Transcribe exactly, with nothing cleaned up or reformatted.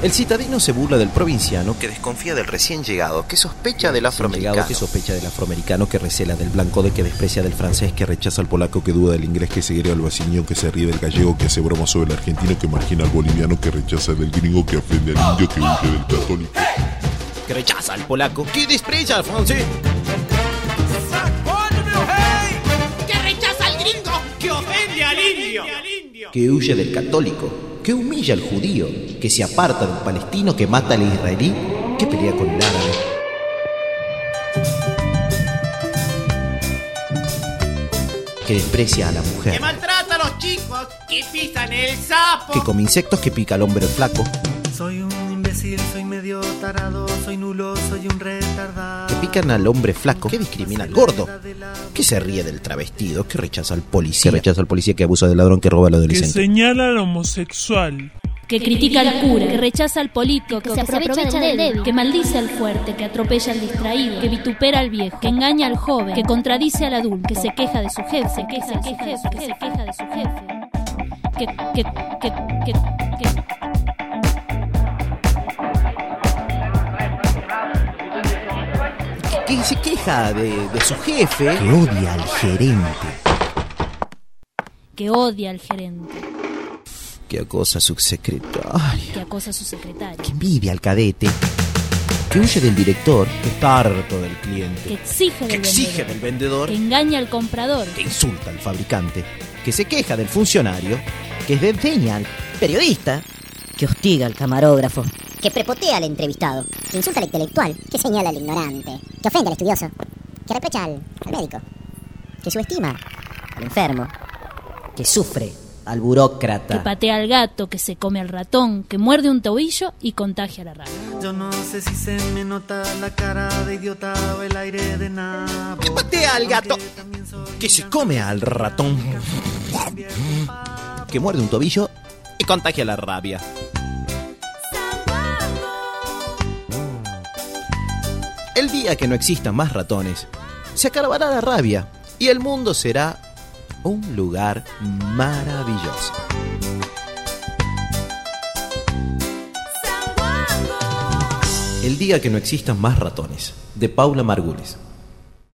El citadino se burla del provinciano que desconfía del recién llegado, que sospecha del afroamericano, que sospecha del afroamericano, que recela del blanco, de que desprecia del francés, que rechaza al polaco, que duda del inglés, que se quiere al brasileño, que se ríe del gallego, que hace broma sobre el argentino, que margina al boliviano, que rechaza del gringo, que ofende al indio, que huye del católico, que rechaza al polaco, que desprecia al francés, que rechaza al gringo, que ofende al indio, que huye del católico, que humilla al judío, que se aparta del palestino, que mata al israelí, que pelea con el árabe, que desprecia a la mujer, que maltrata a los chicos, que pisan el sapo, que come insectos, que pica al hombre flaco, soy un imbécil, soy medio tarado, soy nulo, soy un retardado, que pican al hombre flaco, que discrimina al gordo, que se ríe del travestido, que rechaza al policía, que rechaza al policía, que abusa del ladrón, que roba al adolescente, que señala al homosexual, que critica al cura, que rechaza al político, que, que se aprovecha, aprovecha del débil, que maldice al fuerte, que atropella al distraído, que vitupera al viejo, que engaña al joven, que contradice al adulto, que se queja de su jefe, se queja, se queja, de su jefe, se queja de su jefe, que que que que que que se queja de, de su jefe, que odia al gerente, que odia al gerente, que acosa a su secretaria, que acosa a su secretaria, que envidia al cadete, que huye del director, que está harto del cliente, que exige del, que exige vendedor, del vendedor, que engaña al comprador, que insulta al fabricante, que se queja del funcionario, que desdeña al periodista, que hostiga al camarógrafo, que prepotea al entrevistado, que insulta al intelectual, que señala al ignorante, que ofende al estudioso, que reprocha al, al médico, que subestima al enfermo, que sufre al burócrata, que patea al gato, que se come al ratón, que muerde un tobillo y contagia la rana. Yo no sé si se me nota la cara de idiota o el aire de nabo, que patea al gato, que se come al ratón, que muerde un tobillo y contagia la rabia. El día que no existan más ratones, se acabará la rabia y el mundo será un lugar maravilloso. El día que no existan más ratones, de Paula Margules.